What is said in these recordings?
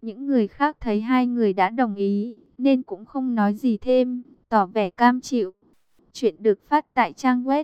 Những người khác thấy hai người đã đồng ý, nên cũng không nói gì thêm, tỏ vẻ cam chịu. Chuyện được phát tại trang web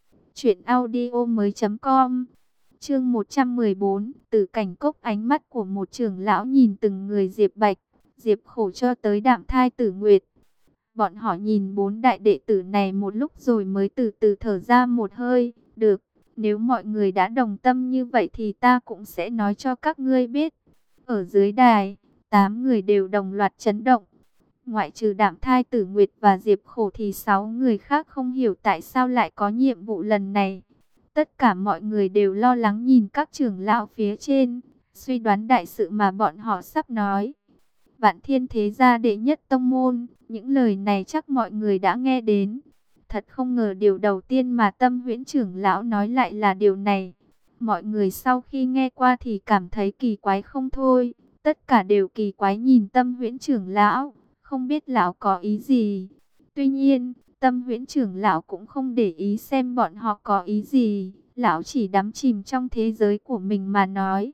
truyệnaudiomoi.com. Chương 114, từ cảnh cốc. Ánh mắt của một trưởng lão nhìn từng người Diệp Bạch, Diệp Khổ cho tới Đạm Thai Tử Nguyệt. Bọn họ nhìn bốn đại đệ tử này một lúc rồi mới từ từ thở ra một hơi. Được, nếu mọi người đã đồng tâm như vậy thì ta cũng sẽ nói cho các ngươi biết. Ở dưới đài, 8 người đều đồng loạt chấn động. Ngoại trừ Đạm Thai Tử Nguyệt và Diệp Khổ thì 6 người khác không hiểu tại sao lại có nhiệm vụ lần này. Tất cả mọi người đều lo lắng nhìn các trưởng lão phía trên, suy đoán đại sự mà bọn họ sắp nói. Vạn Thiên thế gia đệ nhất tông môn, những lời này chắc mọi người đã nghe đến. Thật không ngờ điều đầu tiên mà Tâm Huyễn trưởng lão nói lại là điều này. Mọi người sau khi nghe qua thì cảm thấy kỳ quái không thôi. Tất cả đều kỳ quái nhìn Tâm Huyễn trưởng lão, không biết lão có ý gì. Tuy nhiên, Tâm Huyễn trưởng lão cũng không để ý xem bọn họ có ý gì. Lão chỉ đắm chìm trong thế giới của mình mà nói.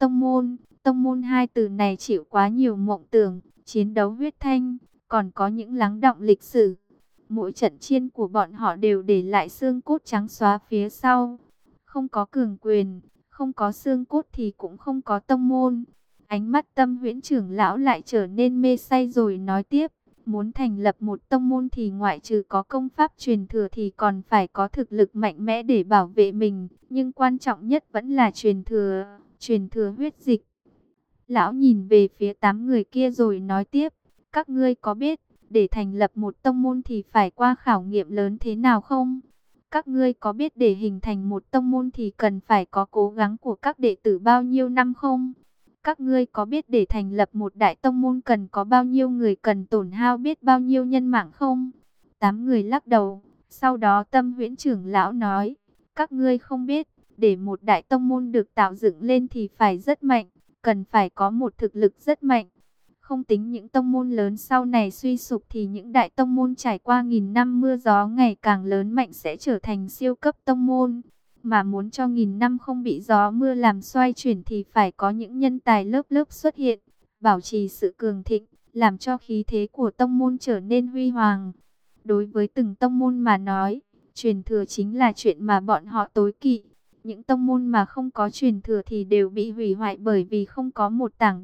Tông môn hai từ này chịu quá nhiều mộng tưởng, chiến đấu huyết thanh, còn có những lắng đọng lịch sử. Mỗi trận chiến của bọn họ đều để lại xương cốt trắng xóa phía sau. Không có cường quyền, không có xương cốt thì cũng không có tông môn. Ánh mắt Tâm Huyễn trưởng lão lại trở nên mê say rồi nói tiếp. Muốn thành lập một tông môn thì ngoại trừ có công pháp truyền thừa thì còn phải có thực lực mạnh mẽ để bảo vệ mình. Nhưng quan trọng nhất vẫn là truyền thừa huyết dịch. Lão nhìn về phía 8 người kia rồi nói tiếp. Các ngươi có biết, để thành lập một tông môn thì phải qua khảo nghiệm lớn thế nào không? Các ngươi có biết để hình thành một tông môn thì cần phải có cố gắng của các đệ tử bao nhiêu năm không? Các ngươi có biết để thành lập một đại tông môn cần có bao nhiêu người, cần tổn hao biết bao nhiêu nhân mạng không? 8 người lắc đầu. Sau đó Tâm Huyễn trưởng lão nói, các ngươi không biết, để một đại tông môn được tạo dựng lên thì phải rất mạnh, cần phải có một thực lực rất mạnh. Không tính những tông môn lớn sau này suy sụp thì những đại tông môn trải qua nghìn năm mưa gió ngày càng lớn mạnh sẽ trở thành siêu cấp tông môn. Mà muốn cho nghìn năm không bị gió mưa làm xoay chuyển thì phải có những nhân tài lớp lớp xuất hiện, bảo trì sự cường thịnh, làm cho khí thế của tông môn trở nên huy hoàng. Đối với từng tông môn mà nói, truyền thừa chính là chuyện mà bọn họ tối kỵ. Những tông môn mà không có truyền thừa thì đều bị hủy hoại bởi vì không có một tảng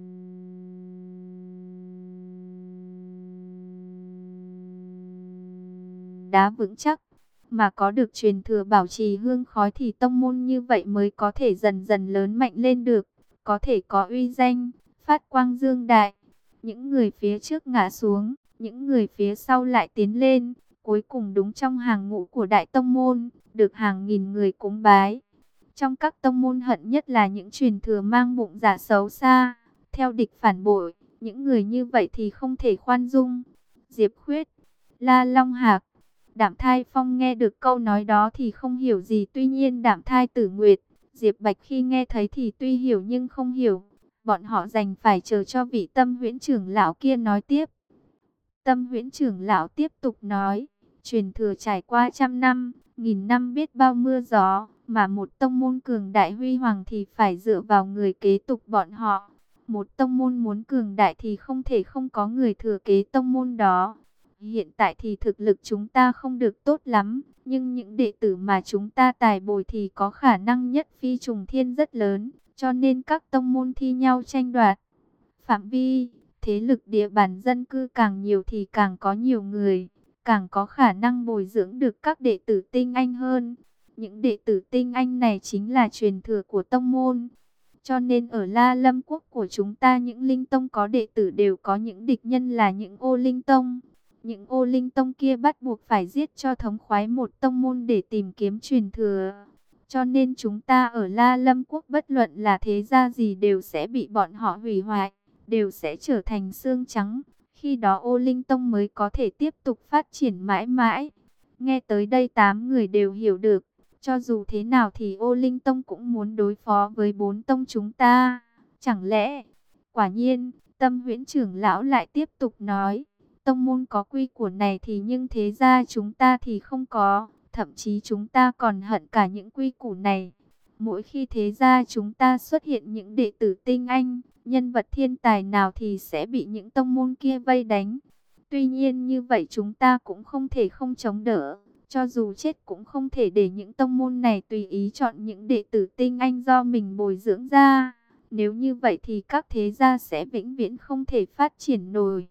đá vững chắc. Mà có được truyền thừa bảo trì hương khói thì tông môn như vậy mới có thể dần dần lớn mạnh lên được, có thể có uy danh, phát quang dương đại. Những người phía trước ngã xuống, những người phía sau lại tiến lên, cuối cùng đúng trong hàng ngũ của đại tông môn, được hàng nghìn người cúng bái. Trong các tông môn hận nhất là những truyền thừa mang bụng dạ xấu xa, theo địch phản bội, những người như vậy thì không thể khoan dung. Diệp Khuyết, La Long Hạc, Đạm Thai Phong nghe được câu nói đó thì không hiểu gì. Tuy nhiên Đạm Thai Tử Nguyệt, Diệp Bạch khi nghe thấy thì tuy hiểu nhưng không hiểu. Bọn họ đành phải chờ cho vị Tâm Huyễn trưởng lão kia nói tiếp. Tâm Huyễn trưởng lão tiếp tục nói, truyền thừa trải qua trăm năm, nghìn năm biết bao mưa gió, mà một tông môn cường đại huy hoàng thì phải dựa vào người kế tục bọn họ. Một tông môn muốn cường đại thì không thể không có người thừa kế tông môn đó. Hiện tại thì thực lực chúng ta không được tốt lắm, nhưng những đệ tử mà chúng ta tài bồi thì có khả năng nhất phi trùng thiên rất lớn, cho nên các tông môn thi nhau tranh đoạt. Phạm vi, thế lực địa bàn dân cư càng nhiều thì càng có nhiều người, càng có khả năng bồi dưỡng được các đệ tử tinh anh hơn. Những đệ tử tinh anh này chính là truyền thừa của tông môn. Cho nên ở La Lâm quốc của chúng ta những linh tông có đệ tử đều có những địch nhân là những ô linh tông. Những ô linh tông kia bắt buộc phải giết cho thống khoái một tông môn để tìm kiếm truyền thừa. Cho nên chúng ta ở La Lâm quốc bất luận là thế gia gì đều sẽ bị bọn họ hủy hoại, đều sẽ trở thành xương trắng. Khi đó ô linh tông mới có thể tiếp tục phát triển mãi mãi. Nghe tới đây 8 người đều hiểu được. Cho dù thế nào thì ô linh tông cũng muốn đối phó với 4 tông chúng ta. Chẳng lẽ... Quả nhiên, Tâm Huyễn trưởng lão lại tiếp tục nói. Tông môn có quy củ này thì nhưng thế ra chúng ta thì không có. Thậm chí chúng ta còn hận cả những quy củ này. Mỗi khi thế gia chúng ta xuất hiện những đệ tử tinh anh, nhân vật thiên tài nào thì sẽ bị những tông môn kia vây đánh. Tuy nhiên như vậy chúng ta cũng không thể không chống đỡ. Cho dù chết cũng không thể để những tông môn này tùy ý chọn những đệ tử tinh anh do mình bồi dưỡng ra. Nếu như vậy thì các thế gia sẽ vĩnh viễn không thể phát triển nổi.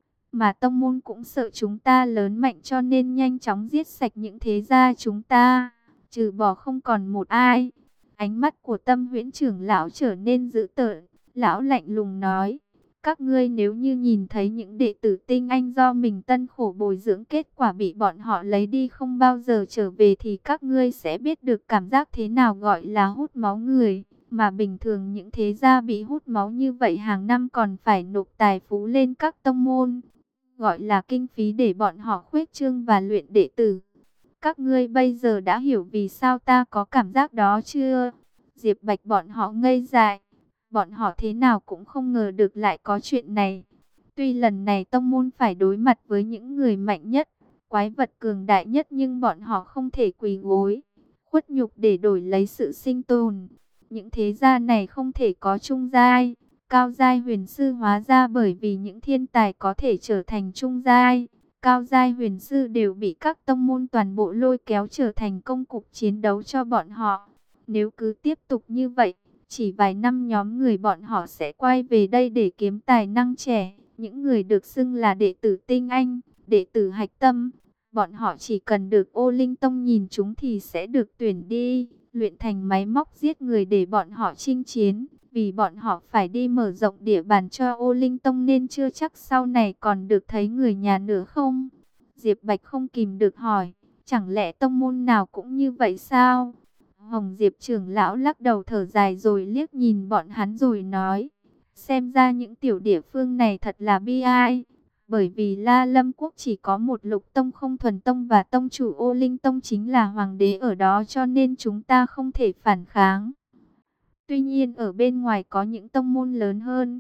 Mà tông môn cũng sợ chúng ta lớn mạnh cho nên nhanh chóng giết sạch những thế gia chúng ta, trừ bỏ không còn một ai. Ánh mắt của Tâm Huyễn trưởng lão trở nên dữ tợn, lão lạnh lùng nói: các ngươi nếu như nhìn thấy những đệ tử tinh anh do mình tân khổ bồi dưỡng kết quả bị bọn họ lấy đi không bao giờ trở về thì các ngươi sẽ biết được cảm giác thế nào gọi là hút máu người. Mà bình thường những thế gia bị hút máu như vậy hàng năm còn phải nộp tài phú lên các tông môn, gọi là kinh phí để bọn họ khuếch trương và luyện đệ tử. Các ngươi bây giờ đã hiểu vì sao ta có cảm giác đó chưa? Diệp Bạch bọn họ ngây dại. Bọn họ thế nào cũng không ngờ được lại có chuyện này. Tuy lần này tông môn phải đối mặt với những người mạnh nhất, quái vật cường đại nhất, nhưng bọn họ không thể quỳ gối, khuất nhục để đổi lấy sự sinh tồn. Những thế gia này không thể có trung giai, cao giai huyền sư hóa ra bởi vì những thiên tài có thể trở thành trung giai, cao giai huyền sư đều bị các tông môn toàn bộ lôi kéo trở thành công cụ chiến đấu cho bọn họ. Nếu cứ tiếp tục như vậy, chỉ vài năm nhóm người bọn họ sẽ quay về đây để kiếm tài năng trẻ. Những người được xưng là đệ tử tinh anh, đệ tử hạch tâm, bọn họ chỉ cần được Ô Linh Tông nhìn chúng thì sẽ được tuyển đi, luyện thành máy móc giết người để bọn họ chinh chiến. Vì bọn họ phải đi mở rộng địa bàn cho Ô Linh Tông nên chưa chắc sau này còn được thấy người nhà nữa không? Diệp Bạch không kìm được hỏi, chẳng lẽ tông môn nào cũng như vậy sao? Hồng Diệp trưởng lão lắc đầu thở dài rồi liếc nhìn bọn hắn rồi nói: xem ra những tiểu địa phương này thật là bi ai. Bởi vì La Lâm Quốc chỉ có một Lục Tông không thuần tông và tông chủ Ô Linh Tông chính là hoàng đế ở đó, cho nên chúng ta không thể phản kháng. Tuy nhiên ở bên ngoài có những tông môn lớn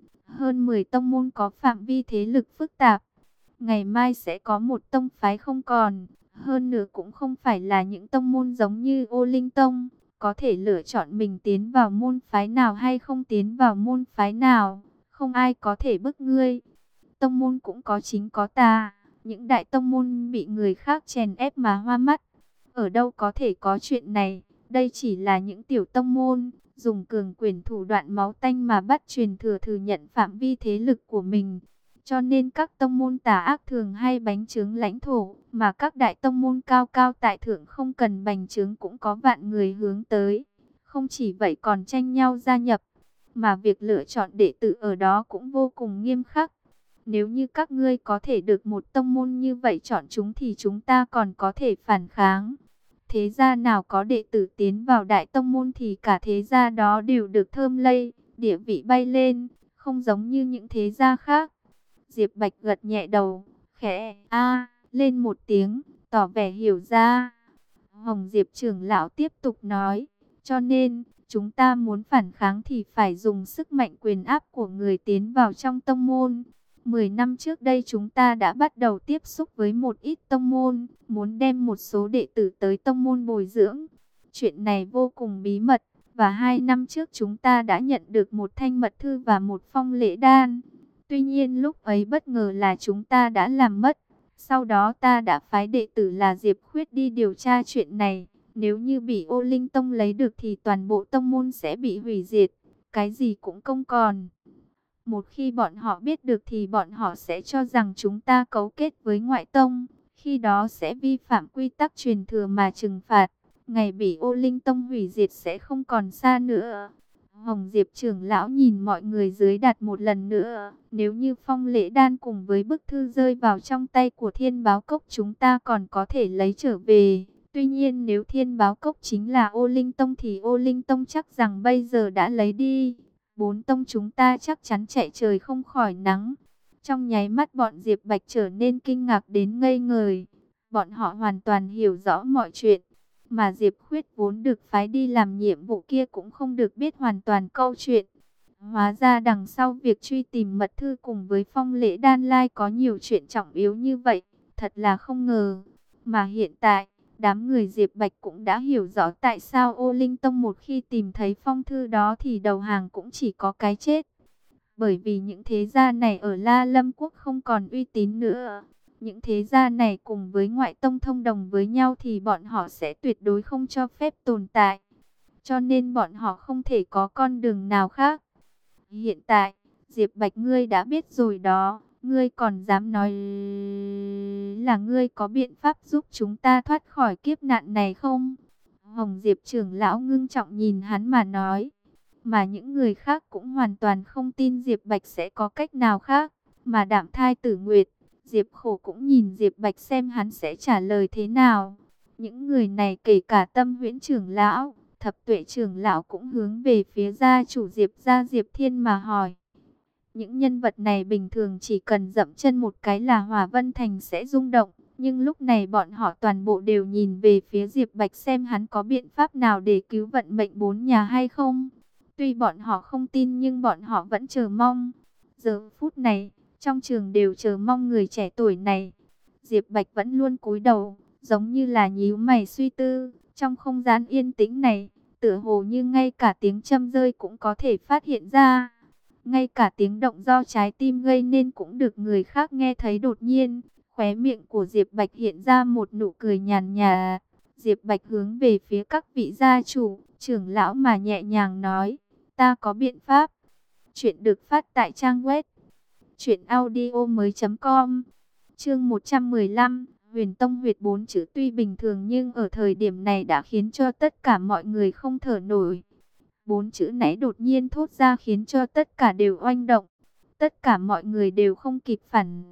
hơn 10 tông môn có phạm vi thế lực phức tạp. Ngày mai sẽ có một tông phái không còn, hơn nữa cũng không phải là những tông môn giống như Ô Linh Tông, có thể lựa chọn mình tiến vào môn phái nào hay không tiến vào môn phái nào, không ai có thể bức ngươi. Tông môn cũng có chính có tà, những đại tông môn bị người khác chèn ép mà hoa mắt. Ở đâu có thể có chuyện này, đây chỉ là những tiểu tông môn, dùng cường quyền thủ đoạn máu tanh mà bắt truyền thừa thừa nhận phạm vi thế lực của mình. Cho nên các tông môn tà ác thường hay bánh trướng lãnh thổ, mà các đại tông môn cao cao tại thượng không cần bành trướng cũng có vạn người hướng tới. Không chỉ vậy còn tranh nhau gia nhập, mà việc lựa chọn đệ tử ở đó cũng vô cùng nghiêm khắc. Nếu như các ngươi có thể được một tông môn như vậy chọn chúng thì chúng ta còn có thể phản kháng. Thế gia nào có đệ tử tiến vào đại tông môn thì cả thế gia đó đều được thơm lây, địa vị bay lên, không giống như những thế gia khác. Diệp Bạch gật nhẹ đầu, khẽ lên một tiếng, tỏ vẻ hiểu ra. Hồng Diệp trưởng lão tiếp tục nói, cho nên chúng ta muốn phản kháng thì phải dùng sức mạnh quyền áp của người tiến vào trong tông môn. 10 năm trước đây chúng ta đã bắt đầu tiếp xúc với một ít tông môn, muốn đem một số đệ tử tới tông môn bồi dưỡng. Chuyện này vô cùng bí mật, và 2 năm trước chúng ta đã nhận được một thanh mật thư và một phong lễ đan. Tuy nhiên lúc ấy bất ngờ là chúng ta đã làm mất. Sau đó ta đã phái đệ tử là Diệp Khuyết đi điều tra chuyện này. Nếu như bị Ô Linh Tông lấy được thì toàn bộ tông môn sẽ bị hủy diệt, cái gì cũng không còn. Một khi bọn họ biết được thì bọn họ sẽ cho rằng chúng ta cấu kết với ngoại tông. Khi đó sẽ vi phạm quy tắc truyền thừa mà trừng phạt. Ngày bị Ô Linh Tông hủy diệt sẽ không còn xa nữa. Hồng Diệp trưởng lão nhìn mọi người dưới đặt một lần nữa. Nếu như phong lễ đan cùng với bức thư rơi vào trong tay của Thiên Báo Cốc chúng ta còn có thể lấy trở về. Tuy nhiên nếu Thiên Báo Cốc chính là Ô Linh Tông thì Ô Linh Tông chắc rằng bây giờ đã lấy đi. 4 tông chúng ta chắc chắn chạy trời không khỏi nắng. Trong nháy mắt bọn Diệp Bạch trở nên kinh ngạc đến ngây người. Bọn họ hoàn toàn hiểu rõ mọi chuyện. Mà Diệp Khuyết vốn được phái đi làm nhiệm vụ kia cũng không được biết hoàn toàn câu chuyện. Hóa ra đằng sau việc truy tìm mật thư cùng với phong lễ đan lai có nhiều chuyện trọng yếu như vậy. Thật là không ngờ. Mà hiện tại, Đám người Diệp Bạch cũng đã hiểu rõ tại sao Ô Linh Tông một khi tìm thấy phong thư đó thì đầu hàng cũng chỉ có cái chết. Bởi vì những thế gia này ở La Lâm Quốc không còn uy tín nữa. Những thế gia này cùng với ngoại tông thông đồng với nhau thì bọn họ sẽ tuyệt đối không cho phép tồn tại. Cho nên bọn họ không thể có con đường nào khác. Hiện tại, Diệp Bạch ngươi đã biết rồi đó. Ngươi còn dám nói là ngươi có biện pháp giúp chúng ta thoát khỏi kiếp nạn này không? Hồng Diệp trưởng lão ngưng trọng nhìn hắn mà nói. Mà những người khác cũng hoàn toàn không tin Diệp Bạch sẽ có cách nào khác. Mà Đạm Thai Tử Nguyệt, Diệp Khổ cũng nhìn Diệp Bạch xem hắn sẽ trả lời thế nào. Những người này kể cả Tâm Huyễn trưởng lão, Thập Tuệ trưởng lão cũng hướng về phía gia chủ Diệp gia Diệp Thiên mà hỏi. Những nhân vật này bình thường chỉ cần dậm chân một cái là Hỏa Vân Thành sẽ rung động. Nhưng lúc này bọn họ toàn bộ đều nhìn về phía Diệp Bạch xem hắn có biện pháp nào để cứu vận mệnh bốn nhà hay không. Tuy bọn họ không tin nhưng bọn họ vẫn chờ mong. Giờ phút này, trong trường đều chờ mong người trẻ tuổi này. Diệp Bạch vẫn luôn cúi đầu, giống như là nhíu mày suy tư. Trong không gian yên tĩnh này, tựa hồ như ngay cả tiếng châm rơi cũng có thể phát hiện ra. Ngay cả tiếng động do trái tim gây nên cũng được người khác nghe thấy đột nhiên. Khóe miệng của Diệp Bạch hiện ra một nụ cười nhàn nhạt. Diệp Bạch hướng về phía các vị gia chủ, trưởng lão mà nhẹ nhàng nói. Ta có biện pháp. Chuyện được phát tại trang web truyệnaudiomoi.com. Chương 115, Huyền Tông huyệt 4 chữ tuy bình thường nhưng ở thời điểm này đã khiến cho tất cả mọi người không thở nổi. 4 chữ nãy đột nhiên thốt ra khiến cho tất cả đều oanh động. Tất cả mọi người đều không kịp phản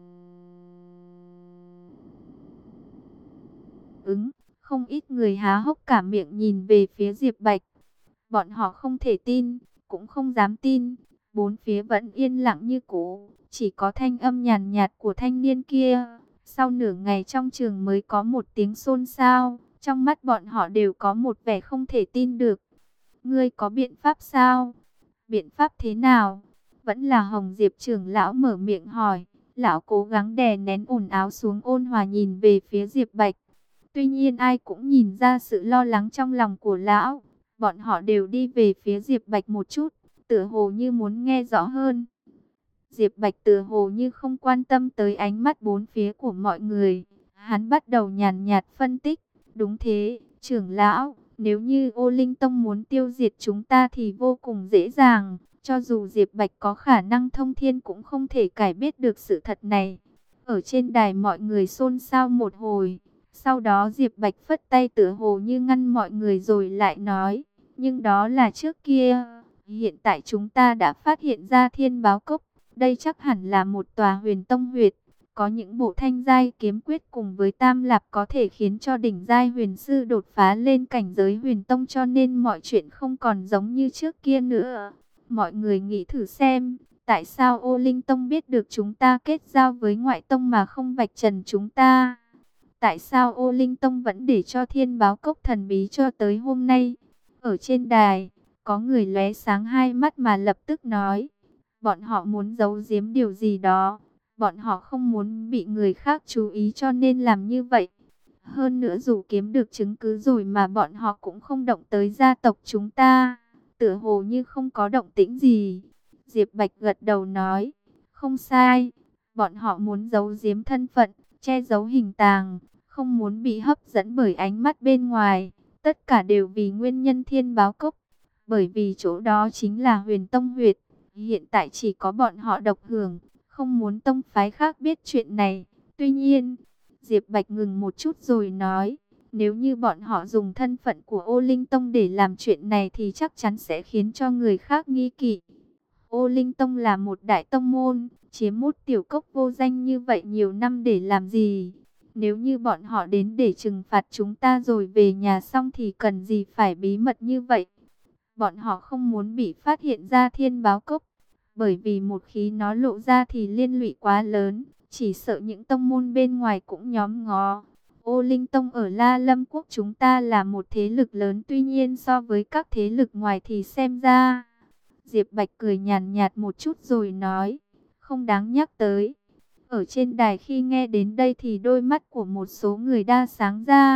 ứng. Không ít người há hốc cả miệng nhìn về phía Diệp Bạch. Bọn họ không thể tin, cũng không dám tin. Bốn phía vẫn yên lặng như cũ, chỉ có thanh âm nhàn nhạt của thanh niên kia. Sau nửa ngày trong trường mới có một tiếng xôn xao, trong mắt bọn họ đều có một vẻ không thể tin được. Ngươi có biện pháp sao? Biện pháp thế nào? Vẫn là Hồng Diệp trưởng lão mở miệng hỏi. Lão cố gắng đè nén ồn ào xuống, ôn hòa nhìn về phía Diệp Bạch. Tuy nhiên ai cũng nhìn ra sự lo lắng trong lòng của lão. Bọn họ đều đi về phía Diệp Bạch một chút, tựa hồ như muốn nghe rõ hơn. Diệp Bạch tựa hồ như không quan tâm tới ánh mắt bốn phía của mọi người. Hắn bắt đầu nhàn nhạt phân tích. Đúng thế, trưởng lão, nếu như Ô Linh Tông muốn tiêu diệt chúng ta thì vô cùng dễ dàng. Cho dù Diệp Bạch có khả năng thông thiên cũng không thể cải biết được sự thật này. Ở trên đài mọi người xôn xao một hồi. Sau đó Diệp Bạch phất tay tựa hồ như ngăn mọi người rồi lại nói. Nhưng đó là trước kia. Hiện tại chúng ta đã phát hiện ra Thiên Báo Cốc. Đây chắc hẳn là một tòa Huyền Tông huyệt. Có những bộ thanh giai kiếm quyết cùng với Tam Lạp có thể khiến cho đỉnh giai huyền sư đột phá lên cảnh giới Huyền Tông, cho nên mọi chuyện không còn giống như trước kia nữa. Mọi người nghĩ thử xem, tại sao Ô Linh Tông biết được chúng ta kết giao với ngoại tông mà không vạch trần chúng ta? Tại sao Ô Linh Tông vẫn để cho Thiên Báo Cốc thần bí cho tới hôm nay? Ở trên đài, có người lóe sáng hai mắt mà lập tức nói. Bọn họ muốn giấu giếm điều gì đó. Bọn họ không muốn bị người khác chú ý cho nên làm như vậy. Hơn nữa dù kiếm được chứng cứ rồi mà bọn họ cũng không động tới gia tộc chúng ta. Tựa hồ như không có động tĩnh gì. Diệp Bạch gật đầu nói. Không sai. Bọn họ muốn giấu giếm thân phận, che giấu hình tàng. Không muốn bị hấp dẫn bởi ánh mắt bên ngoài. Tất cả đều vì nguyên nhân Thiên Báo Cốc. Bởi vì chỗ đó chính là Huyền Tông huyệt. Hiện tại chỉ có bọn họ độc hưởng. Không muốn tông phái khác biết chuyện này. Tuy nhiên, Diệp Bạch ngừng một chút rồi nói. Nếu như bọn họ dùng thân phận của Ô Linh Tông để làm chuyện này thì chắc chắn sẽ khiến cho người khác nghi kỵ. Ô Linh Tông là một đại tông môn, chiếm một tiểu cốc vô danh như vậy nhiều năm để làm gì? Nếu như bọn họ đến để trừng phạt chúng ta rồi về nhà xong thì cần gì phải bí mật như vậy? Bọn họ không muốn bị phát hiện ra Thiên Báo Cốc, bởi vì một khi nó lộ ra thì liên lụy quá lớn, chỉ sợ những tông môn bên ngoài cũng nhòm ngó. Ô Linh Tông ở La Lâm Quốc chúng ta là một thế lực lớn, tuy nhiên so với các thế lực ngoài thì xem ra. Diệp Bạch cười nhàn nhạt một chút rồi nói, không đáng nhắc tới. Ở trên đài khi nghe đến đây thì đôi mắt của một số người đa sáng ra.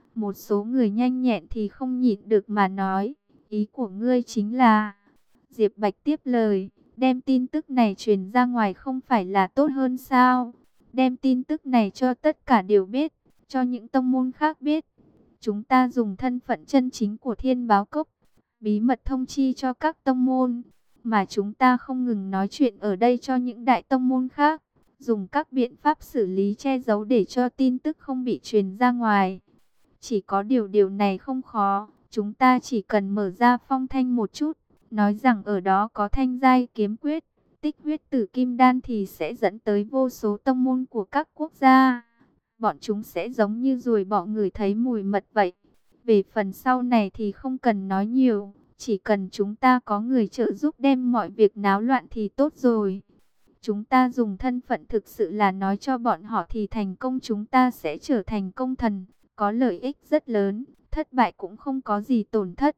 Một số người nhanh nhẹn thì không nhịn được mà nói, ý của ngươi chính là... Diệp Bạch tiếp lời, đem tin tức này truyền ra ngoài không phải là tốt hơn sao? Đem tin tức này cho tất cả đều biết, cho những tông môn khác biết. Chúng ta dùng thân phận chân chính của Thiên Báo Cốc, bí mật thông chi cho các tông môn, mà chúng ta không ngừng nói chuyện ở đây cho những đại tông môn khác, dùng các biện pháp xử lý che giấu để cho tin tức không bị truyền ra ngoài. Chỉ có điều này không khó, chúng ta chỉ cần mở ra phong thanh một chút, nói rằng ở đó có thanh giai kiếm quyết, tích huyết tử kim đan thì sẽ dẫn tới vô số tông môn của các quốc gia. Bọn chúng sẽ giống như ruồi bọ ngửi thấy mùi mật vậy. Về phần sau này thì không cần nói nhiều, chỉ cần chúng ta có người trợ giúp đem mọi việc náo loạn thì tốt rồi. Chúng ta dùng thân phận thực sự là nói cho bọn họ thì thành công chúng ta sẽ trở thành công thần, có lợi ích rất lớn, thất bại cũng không có gì tổn thất.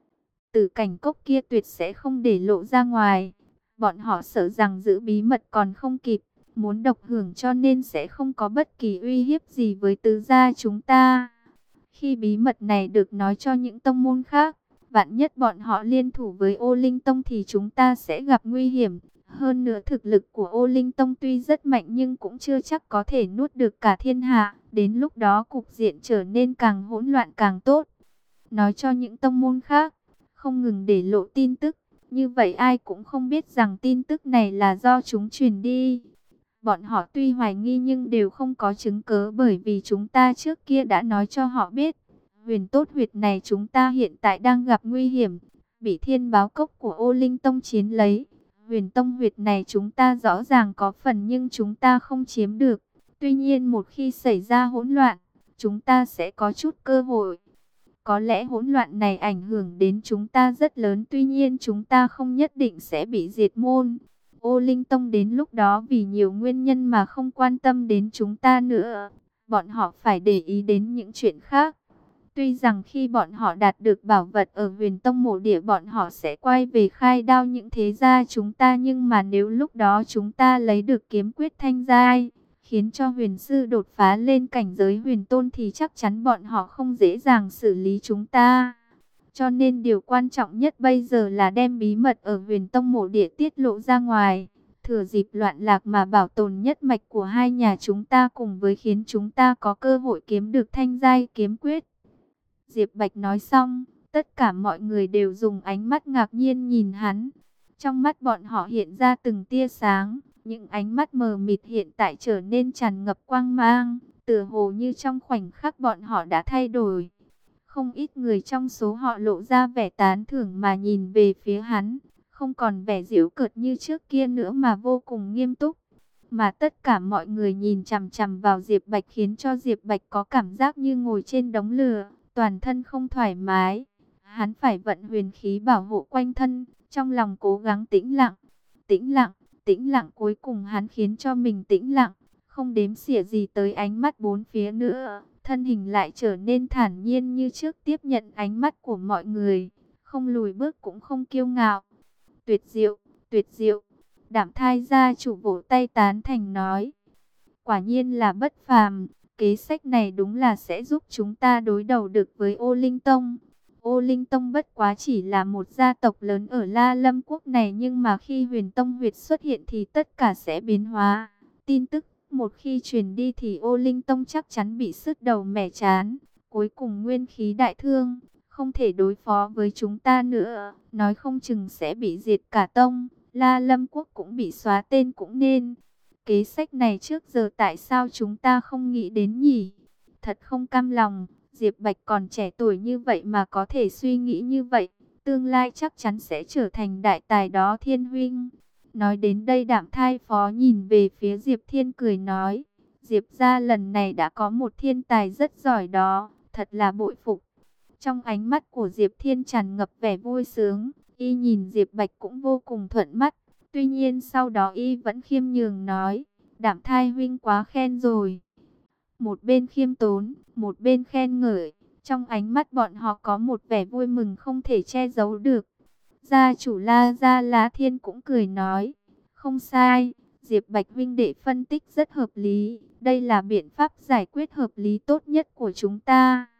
Tử cảnh cốc kia tuyệt sẽ không để lộ ra ngoài. Bọn họ sợ rằng giữ bí mật còn không kịp, muốn độc hưởng cho nên sẽ không có bất kỳ uy hiếp gì với tứ gia chúng ta. Khi bí mật này được nói cho những tông môn khác, vạn nhất bọn họ liên thủ với Ô Linh Tông thì chúng ta sẽ gặp nguy hiểm. Hơn nữa thực lực của Ô Linh Tông tuy rất mạnh nhưng cũng chưa chắc có thể nuốt được cả thiên hạ. Đến lúc đó cục diện trở nên càng hỗn loạn càng tốt. Nói cho những tông môn khác, không ngừng để lộ tin tức. Như vậy ai cũng không biết rằng tin tức này là do chúng truyền đi. Bọn họ tuy hoài nghi nhưng đều không có chứng cớ bởi vì chúng ta trước kia đã nói cho họ biết. Huyền Tốt Huyệt này chúng ta hiện tại đang gặp nguy hiểm, bị Thiên Báo Cốc của Ô Linh Tông chiếm lấy. Huyền Tông Huyệt này chúng ta rõ ràng có phần nhưng chúng ta không chiếm được. Tuy nhiên một khi xảy ra hỗn loạn, chúng ta sẽ có chút cơ hội. Có lẽ hỗn loạn này ảnh hưởng đến chúng ta rất lớn, tuy nhiên chúng ta không nhất định sẽ bị diệt môn. Ô Linh Tông đến lúc đó vì nhiều nguyên nhân mà không quan tâm đến chúng ta nữa. Bọn họ phải để ý đến những chuyện khác. Tuy rằng khi bọn họ đạt được bảo vật ở Huyền Tông mộ địa bọn họ sẽ quay về khai đao những thế gia chúng ta. Nhưng mà nếu lúc đó chúng ta lấy được kiếm quyết thanh giai, khiến cho huyền sư đột phá lên cảnh giới huyền tôn thì chắc chắn bọn họ không dễ dàng xử lý chúng ta. Cho nên điều quan trọng nhất bây giờ là đem bí mật ở Huyền Tông mộ địa tiết lộ ra ngoài. Thừa dịp loạn lạc mà bảo tồn nhất mạch của hai nhà chúng ta cùng với khiến chúng ta có cơ hội kiếm được thanh giai kiếm quyết. Diệp Bạch nói xong, tất cả mọi người đều dùng ánh mắt ngạc nhiên nhìn hắn. Trong mắt bọn họ hiện ra từng tia sáng, những ánh mắt mờ mịt hiện tại trở nên tràn ngập quang mang, tựa hồ như trong khoảnh khắc bọn họ đã thay đổi. Không ít người trong số họ lộ ra vẻ tán thưởng mà nhìn về phía hắn, không còn vẻ giễu cợt như trước kia nữa mà vô cùng nghiêm túc. Mà tất cả mọi người nhìn chằm chằm vào Diệp Bạch khiến cho Diệp Bạch có cảm giác như ngồi trên đống lửa, toàn thân không thoải mái. Hắn phải vận huyền khí bảo hộ quanh thân, trong lòng cố gắng tĩnh lặng, tĩnh lặng, tĩnh lặng. Cuối cùng hắn khiến cho mình tĩnh lặng, không đếm xỉa gì tới ánh mắt bốn phía nữa. Thân hình lại trở nên thản nhiên như trước, tiếp nhận ánh mắt của mọi người, không lùi bước cũng không kiêu ngạo. Tuyệt diệu, tuyệt diệu. Đạm Thai gia chủ vỗ tay tán thành nói. Quả nhiên là bất phàm, kế sách này đúng là sẽ giúp chúng ta đối đầu được với Ô Linh Tông. Ô Linh Tông bất quá chỉ là một gia tộc lớn ở La Lâm Quốc này, nhưng mà khi Huyền Tông Huyệt xuất hiện thì tất cả sẽ biến hóa. Tin tức một khi truyền đi thì Ô Linh Tông chắc chắn bị sứt đầu mẻ trán, cuối cùng nguyên khí đại thương, không thể đối phó với chúng ta nữa, nói không chừng sẽ bị diệt cả tông. La Lâm Quốc cũng bị xóa tên cũng nên. Kế sách này trước giờ tại sao chúng ta không nghĩ đến nhỉ? Thật không cam lòng, Diệp Bạch còn trẻ tuổi như vậy mà có thể suy nghĩ như vậy, tương lai chắc chắn sẽ trở thành đại tài đó Thiên huynh. Nói đến đây Đạm Thai phó nhìn về phía Diệp Thiên cười nói, Diệp gia lần này đã có một thiên tài rất giỏi đó, thật là bội phục. Trong ánh mắt của Diệp Thiên tràn ngập vẻ vui sướng, y nhìn Diệp Bạch cũng vô cùng thuận mắt. Tuy nhiên sau đó y vẫn khiêm nhường nói, Đạm Thai huynh quá khen rồi. Một bên khiêm tốn, một bên khen ngợi, trong ánh mắt bọn họ có một vẻ vui mừng không thể che giấu được. Gia chủ La Gia Lá Thiên cũng cười nói, không sai, Diệp Bạch huynh đệ phân tích rất hợp lý, đây là biện pháp giải quyết hợp lý tốt nhất của chúng ta.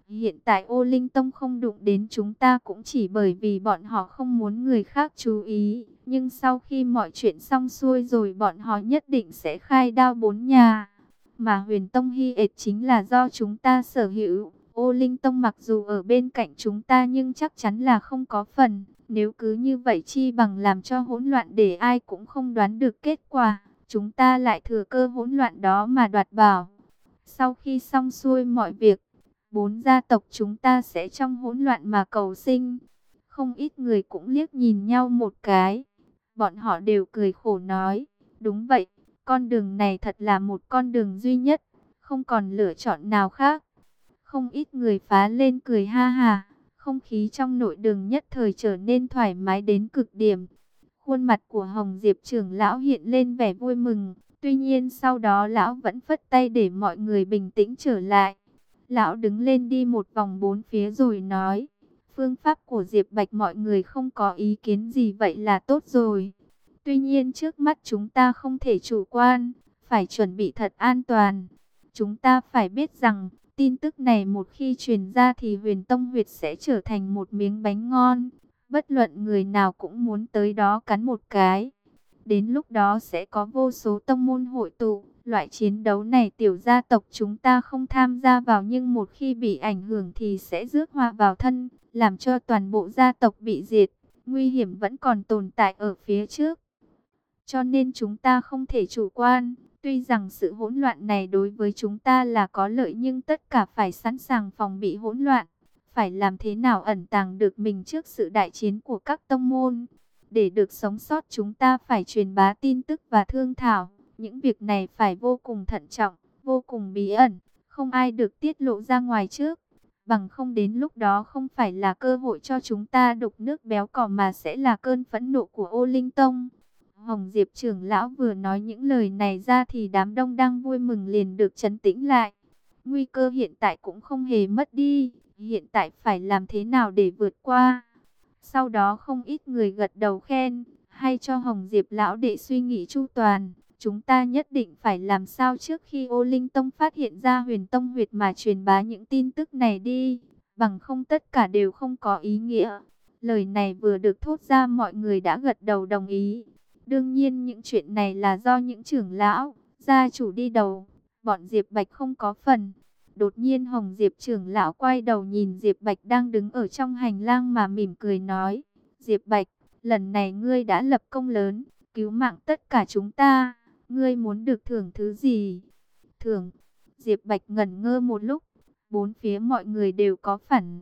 Hiện tại Ô Linh Tông không đụng đến chúng ta cũng chỉ bởi vì bọn họ không muốn người khác chú ý. Nhưng sau khi mọi chuyện xong xuôi rồi bọn họ nhất định sẽ khai đao bốn nhà. Mà Huyền Tông Hy ệt chính là do chúng ta sở hữu. Ô Linh Tông mặc dù ở bên cạnh chúng ta nhưng chắc chắn là không có phần. Nếu cứ như vậy chi bằng làm cho hỗn loạn để ai cũng không đoán được kết quả. Chúng ta lại thừa cơ hỗn loạn đó mà đoạt bảo. Sau khi xong xuôi mọi việc, 4 gia tộc chúng ta sẽ trong hỗn loạn mà cầu sinh. Không ít người cũng liếc nhìn nhau một cái. Bọn họ đều cười khổ nói, đúng vậy, con đường này thật là một con đường duy nhất, không còn lựa chọn nào khác. Không ít người phá lên cười ha ha, không khí trong nội đường nhất thời trở nên thoải mái đến cực điểm. Khuôn mặt của Hồng Diệp trưởng lão hiện lên vẻ vui mừng, tuy nhiên sau đó lão vẫn phất tay để mọi người bình tĩnh trở lại. Lão đứng lên đi một vòng bốn phía rồi nói, phương pháp của Diệp Bạch mọi người không có ý kiến gì vậy là tốt rồi. Tuy nhiên trước mắt chúng ta không thể chủ quan, phải chuẩn bị thật an toàn. Chúng ta phải biết rằng, tin tức này một khi truyền ra thì Huyền Tông Huyệt sẽ trở thành một miếng bánh ngon. Bất luận người nào cũng muốn tới đó cắn một cái. Đến lúc đó sẽ có vô số tông môn hội tụ. Loại chiến đấu này tiểu gia tộc chúng ta không tham gia vào, nhưng một khi bị ảnh hưởng thì sẽ rước họa vào thân, làm cho toàn bộ gia tộc bị diệt. Nguy hiểm vẫn còn tồn tại ở phía trước. Cho nên chúng ta không thể chủ quan. Tuy rằng sự hỗn loạn này đối với chúng ta là có lợi, nhưng tất cả phải sẵn sàng phòng bị hỗn loạn. Phải làm thế nào ẩn tàng được mình trước sự đại chiến của các tông môn. Để được sống sót chúng ta phải truyền bá tin tức và thương thảo. Những việc này phải vô cùng thận trọng, vô cùng bí ẩn. Không ai được tiết lộ ra ngoài trước. Bằng không đến lúc đó không phải là cơ hội cho chúng ta đục nước béo cò mà sẽ là cơn phẫn nộ của Ô Linh Tông. Hồng Diệp trưởng lão vừa nói những lời này ra thì đám đông đang vui mừng liền được trấn tĩnh lại. Nguy cơ hiện tại cũng không hề mất đi, hiện tại phải làm thế nào để vượt qua. Sau đó không ít người gật đầu khen, hay cho Hồng Diệp lão đệ suy nghĩ chu toàn. Chúng ta nhất định phải làm sao trước khi Ô Linh Tông phát hiện ra Huyền Tông Huyệt mà truyền bá những tin tức này đi, bằng không tất cả đều không có ý nghĩa. Lời này vừa được thốt ra mọi người đã gật đầu đồng ý. Đương nhiên những chuyện này là do những trưởng lão, gia chủ đi đầu, bọn Diệp Bạch không có phần. Đột nhiên Hồng Diệp trưởng lão quay đầu nhìn Diệp Bạch đang đứng ở trong hành lang mà mỉm cười nói, Diệp Bạch, lần này ngươi đã lập công lớn, cứu mạng tất cả chúng ta, ngươi muốn được thưởng thứ gì? Thưởng? Diệp Bạch ngẩn ngơ một lúc, bốn phía mọi người đều có phản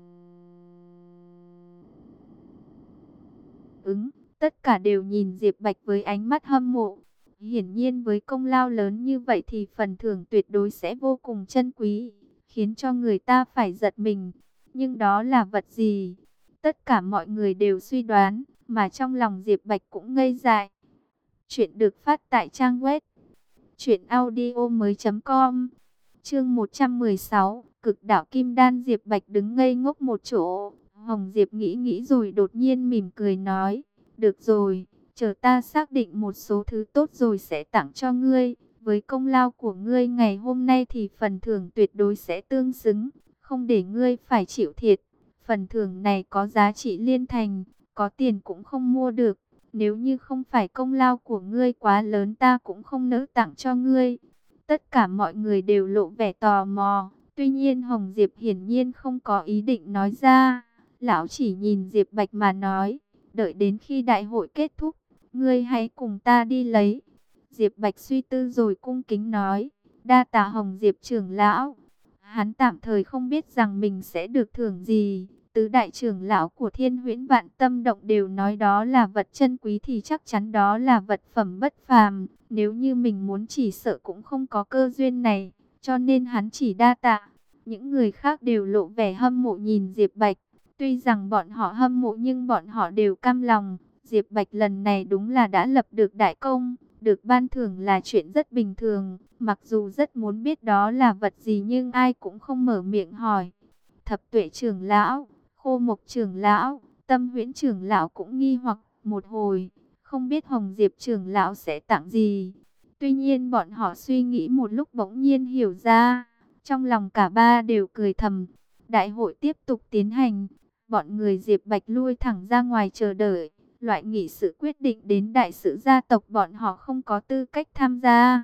ứng. Tất cả đều nhìn Diệp Bạch với ánh mắt hâm mộ. Hiển nhiên với công lao lớn như vậy thì phần thưởng tuyệt đối sẽ vô cùng chân quý, khiến cho người ta phải giật mình. Nhưng đó là vật gì? Tất cả mọi người đều suy đoán, mà trong lòng Diệp Bạch cũng ngây dại. Chuyện được phát tại trang web truyệnaudiomoi.com. Chương 116, Cực Đạo Kim Đan. Diệp Bạch đứng ngây ngốc một chỗ. Hồng Diệp nghĩ nghĩ rồi đột nhiên mỉm cười nói, được rồi, chờ ta xác định một số thứ tốt rồi sẽ tặng cho ngươi. Với công lao của ngươi ngày hôm nay thì phần thưởng tuyệt đối sẽ tương xứng, không để ngươi phải chịu thiệt. Phần thưởng này có giá trị liên thành, có tiền cũng không mua được. Nếu như không phải công lao của ngươi quá lớn ta cũng không nỡ tặng cho ngươi. Tất cả mọi người đều lộ vẻ tò mò. Tuy nhiên Hồng Diệp hiển nhiên không có ý định nói ra. Lão chỉ nhìn Diệp Bạch mà nói, đợi đến khi đại hội kết thúc, ngươi hãy cùng ta đi lấy. Diệp Bạch suy tư rồi cung kính nói, đa tạ Hồng Diệp trưởng lão. Hắn tạm thời không biết rằng mình sẽ được thưởng gì. Tứ đại trưởng lão của Thiên Huyễn Vạn Tâm Động đều nói đó là vật chân quý thì chắc chắn đó là vật phẩm bất phàm. Nếu như mình muốn chỉ sợ cũng không có cơ duyên này, cho nên hắn chỉ đa tạ. Những người khác đều lộ vẻ hâm mộ nhìn Diệp Bạch. Tuy rằng bọn họ hâm mộ nhưng bọn họ đều cam lòng. Diệp Bạch lần này đúng là đã lập được đại công, được ban thưởng là chuyện rất bình thường. Mặc dù rất muốn biết đó là vật gì nhưng ai cũng không mở miệng hỏi. Thập Tuệ trưởng lão, Khô Mộc trưởng lão, Tâm Huyễn trưởng lão cũng nghi hoặc một hồi, không biết Hồng Diệp trưởng lão sẽ tặng gì. Tuy nhiên bọn họ suy nghĩ một lúc bỗng nhiên hiểu ra, trong lòng cả ba đều cười thầm. Đại hội tiếp tục tiến hành. Bọn người Diệp Bạch lui thẳng ra ngoài chờ đợi. Loại nghị sự quyết định đến đại sự gia tộc bọn họ không có tư cách tham gia.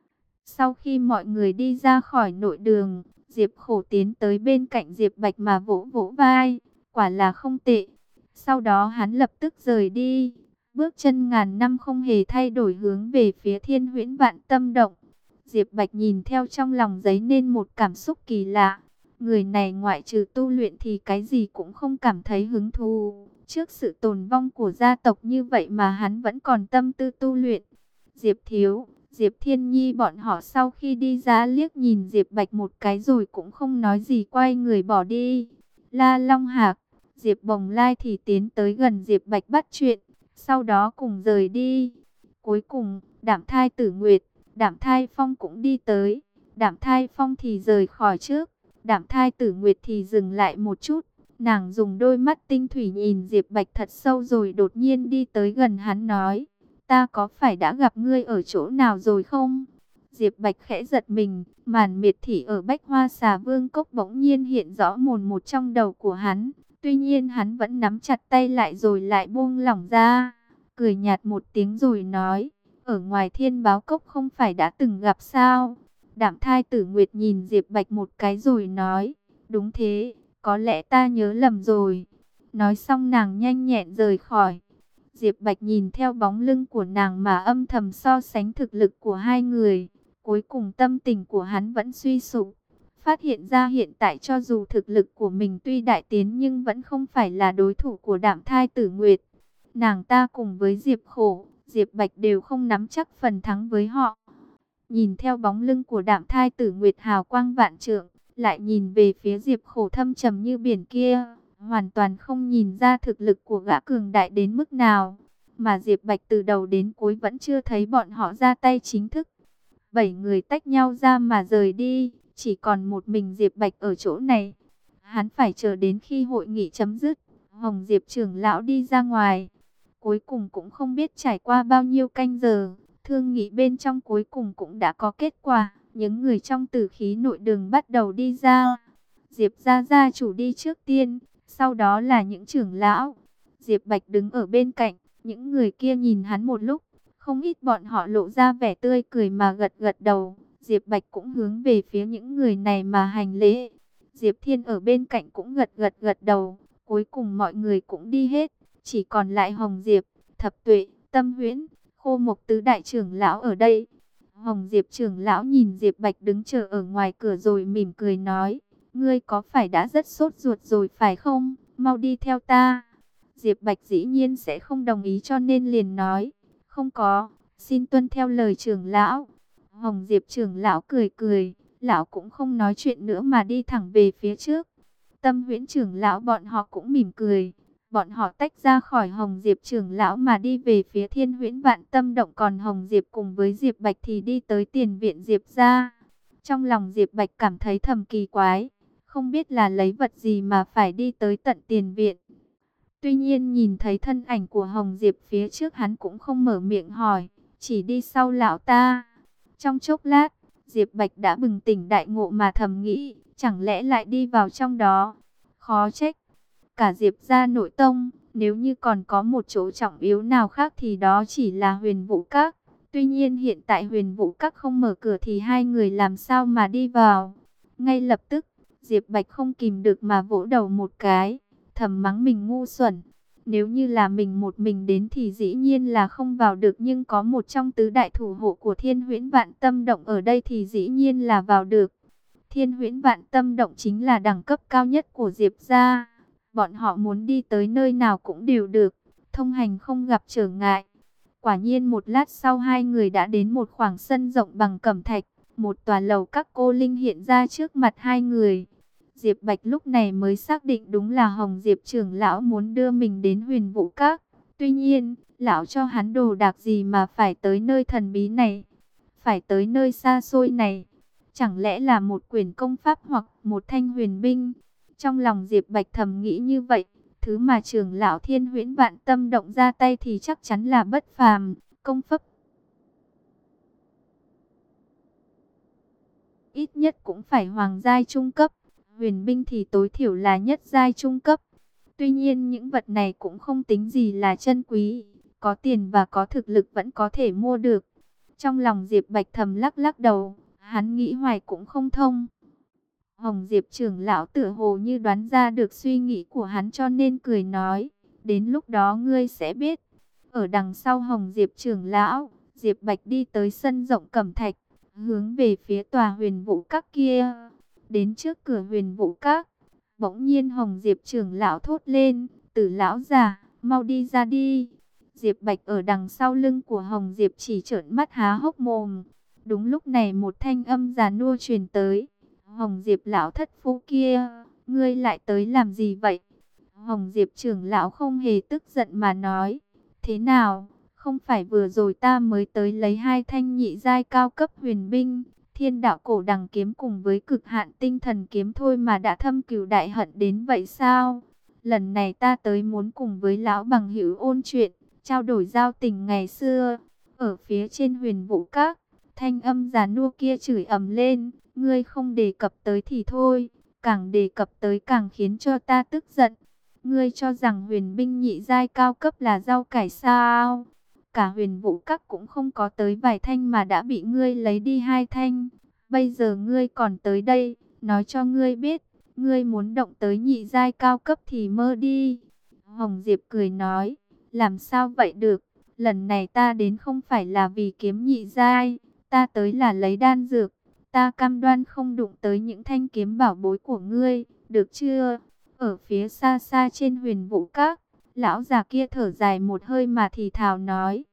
Sau khi mọi người đi ra khỏi nội đường, Diệp Khổ tiến tới bên cạnh Diệp Bạch mà vỗ vỗ vai. Quả là không tệ. Sau đó hắn lập tức rời đi. Bước chân ngàn năm không hề thay đổi hướng về phía Thiên Huyễn Vạn Tâm Động. Diệp Bạch nhìn theo trong lòng dấy nên một cảm xúc kỳ lạ. Người này ngoại trừ tu luyện thì cái gì cũng không cảm thấy hứng thú. Trước sự tồn vong của gia tộc như vậy mà hắn vẫn còn tâm tư tu luyện. Diệp Thiếu, Diệp Thiên Nhi bọn họ sau khi đi ra liếc nhìn Diệp Bạch một cái rồi cũng không nói gì, quay người bỏ đi. La Long Hạc, Diệp Bồng Lai thì tiến tới gần Diệp Bạch bắt chuyện, sau đó cùng rời đi. Cuối cùng, Đạm Thai Tử Nguyệt, Đạm Thai Phong cũng đi tới. Đạm Thai Phong thì rời khỏi trước, Đạm Thai Tử Nguyệt thì dừng lại một chút. Nàng dùng đôi mắt tinh thủy nhìn Diệp Bạch thật sâu rồi đột nhiên đi tới gần hắn nói: ta có phải đã gặp ngươi ở chỗ nào rồi không? Diệp Bạch khẽ giật mình, màn miệt thị ở Bách Hoa Xà Vương Cốc bỗng nhiên hiện rõ mồn một trong đầu của hắn. Tuy nhiên hắn vẫn nắm chặt tay lại rồi lại buông lỏng ra, cười nhạt một tiếng rồi nói: ở ngoài Thiên Báo Cốc không phải đã từng gặp sao? Đạm Thai Tử Nguyệt nhìn Diệp Bạch một cái rồi nói: đúng thế, có lẽ ta nhớ lầm rồi. Nói xong nàng nhanh nhẹn rời khỏi. Diệp Bạch nhìn theo bóng lưng của nàng mà âm thầm so sánh thực lực của hai người. Cuối cùng tâm tình của hắn vẫn suy sụp. Phát hiện ra hiện tại cho dù thực lực của mình tuy đại tiến nhưng vẫn không phải là đối thủ của Đạm Thai Tử Nguyệt. Nàng ta cùng với Diệp Khổ, Diệp Bạch đều không nắm chắc phần thắng với họ. Nhìn theo bóng lưng của Đạm Thai Tử Nguyệt hào quang vạn trượng, lại nhìn về phía Diệp Khổ thâm trầm như biển kia, hoàn toàn không nhìn ra thực lực của gã cường đại đến mức nào. Mà Diệp Bạch từ đầu đến cuối vẫn chưa thấy bọn họ ra tay chính thức. 7 người tách nhau ra mà rời đi, chỉ còn một mình Diệp Bạch ở chỗ này. Hắn phải chờ đến khi hội nghị chấm dứt, Hồng Diệp trưởng lão đi ra ngoài. Cuối cùng cũng không biết trải qua bao nhiêu canh giờ, thương nghị bên trong cuối cùng cũng đã có kết quả. Những người trong Tử Khí Nội Đường bắt đầu đi ra. Diệp gia chủ đi trước tiên, sau đó là những trưởng lão. Diệp Bạch đứng ở bên cạnh, những người kia nhìn hắn một lúc, không ít bọn họ lộ ra vẻ tươi cười mà gật gật đầu. Diệp Bạch cũng hướng về phía những người này mà hành lễ. Diệp Thiên ở bên cạnh cũng gật gật đầu. Cuối cùng mọi người cũng đi hết, chỉ còn lại Hồng Diệp, Thập Tuệ, Tâm Huyễn, Khô Mộc tứ đại trưởng lão ở đây. Hồng Diệp trưởng lão nhìn Diệp Bạch đứng chờ ở ngoài cửa rồi mỉm cười nói: ngươi có phải đã rất sốt ruột rồi phải không? Mau đi theo ta. Diệp Bạch dĩ nhiên sẽ không đồng ý cho nên liền nói: không có, xin tuân theo lời trưởng lão. Hồng Diệp trưởng lão cười cười, lão cũng không nói chuyện nữa mà đi thẳng về phía trước. Tâm Huyễn trưởng lão bọn họ cũng mỉm cười. Bọn họ tách ra khỏi Hồng Diệp trưởng lão mà đi về phía Thiên Huyễn Vạn Tâm Động, còn Hồng Diệp cùng với Diệp Bạch thì đi tới tiền viện Diệp gia. Trong lòng Diệp Bạch cảm thấy thầm kỳ quái, không biết là lấy vật gì mà phải đi tới tận tiền viện. Tuy nhiên nhìn thấy thân ảnh của Hồng Diệp phía trước hắn cũng không mở miệng hỏi, chỉ đi sau lão ta. Trong chốc lát, Diệp Bạch đã bừng tỉnh đại ngộ mà thầm nghĩ, chẳng lẽ lại đi vào trong đó. Khó trách, cả Diệp gia nội tông, nếu như còn có một chỗ trọng yếu nào khác thì đó chỉ là Huyền Vũ Các. Tuy nhiên hiện tại Huyền Vũ Các không mở cửa thì hai người làm sao mà đi vào. Ngay lập tức, Diệp Bạch không kìm được mà vỗ đầu một cái, thầm mắng mình ngu xuẩn. Nếu như là mình một mình đến thì dĩ nhiên là không vào được, nhưng có một trong tứ đại thủ hộ của Thiên Huyễn Vạn Tâm Động ở đây thì dĩ nhiên là vào được. Thiên Huyễn Vạn Tâm Động chính là đẳng cấp cao nhất của Diệp gia. Bọn họ muốn đi tới nơi nào cũng đều được, thông hành không gặp trở ngại. Quả nhiên một lát sau hai người đã đến một khoảng sân rộng bằng cẩm thạch. Một tòa lầu các cô linh hiện ra trước mặt hai người. Diệp Bạch lúc này mới xác định đúng là Hồng Diệp trưởng lão muốn đưa mình đến Huyền Vũ Các. Tuy nhiên, lão cho hắn đồ đạc gì mà phải tới nơi thần bí này, phải tới nơi xa xôi này? Chẳng lẽ là một quyển công pháp hoặc một thanh huyền binh? Trong lòng Diệp Bạch thầm nghĩ như vậy. Thứ mà trưởng lão Thiên Huyễn Vạn Tâm Động ra tay thì chắc chắn là bất phàm, công pháp ít nhất cũng phải hoàng giai trung cấp. huyền binh thì tối thiểu là nhất giai trung cấp. Tuy nhiên những vật này cũng không tính gì là chân quý, có tiền và có thực lực vẫn có thể mua được. Trong lòng Diệp Bạch thầm lắc lắc đầu, hắn nghĩ hoài cũng không thông. Hồng Diệp trưởng lão tựa hồ như đoán ra được suy nghĩ của hắn cho nên cười nói, đến lúc đó ngươi sẽ biết. Ở đằng sau Hồng Diệp trưởng lão, Diệp Bạch đi tới sân rộng cẩm thạch, hướng về phía tòa huyền vũ các kia. Đến trước cửa huyền vũ các, bỗng nhiên Hồng Diệp trưởng lão thốt lên, Tử lão già, mau đi ra đi. Diệp Bạch ở đằng sau lưng của Hồng Diệp chỉ trợn mắt há hốc mồm. Đúng lúc này một thanh âm già nua truyền tới. Hồng Diệp lão thất phu kia, ngươi lại tới làm gì vậy? Hồng Diệp trưởng lão không hề tức giận mà nói, thế nào, không phải vừa rồi ta mới tới lấy 2 thanh nhị giai cao cấp huyền binh, Thiên đạo cổ đằng kiếm cùng với cực hạn tinh thần kiếm thôi mà đã thâm cừu đại hận đến vậy sao? Lần này ta tới muốn cùng với lão bằng hữu ôn chuyện, trao đổi giao tình ngày xưa. Ở phía trên huyền vũ các, thanh âm già nua kia chửi ầm lên, ngươi không đề cập tới thì thôi, càng đề cập tới càng khiến cho ta tức giận. Ngươi cho rằng huyền binh nhị giai cao cấp là rau cải sao? Cả huyền vũ các cũng không có tới vài thanh mà đã bị ngươi lấy đi 2 thanh. Bây giờ ngươi còn tới đây, nói cho ngươi biết, ngươi muốn động tới nhị giai cao cấp thì mơ đi. Hồng Diệp cười nói, làm sao vậy được, lần này ta đến không phải là vì kiếm nhị giai, ta tới là lấy đan dược. Ta cam đoan không đụng tới những thanh kiếm bảo bối của ngươi, được chưa? Ở phía xa xa trên huyền vũ các, lão già kia thở dài một hơi mà thì thào nói,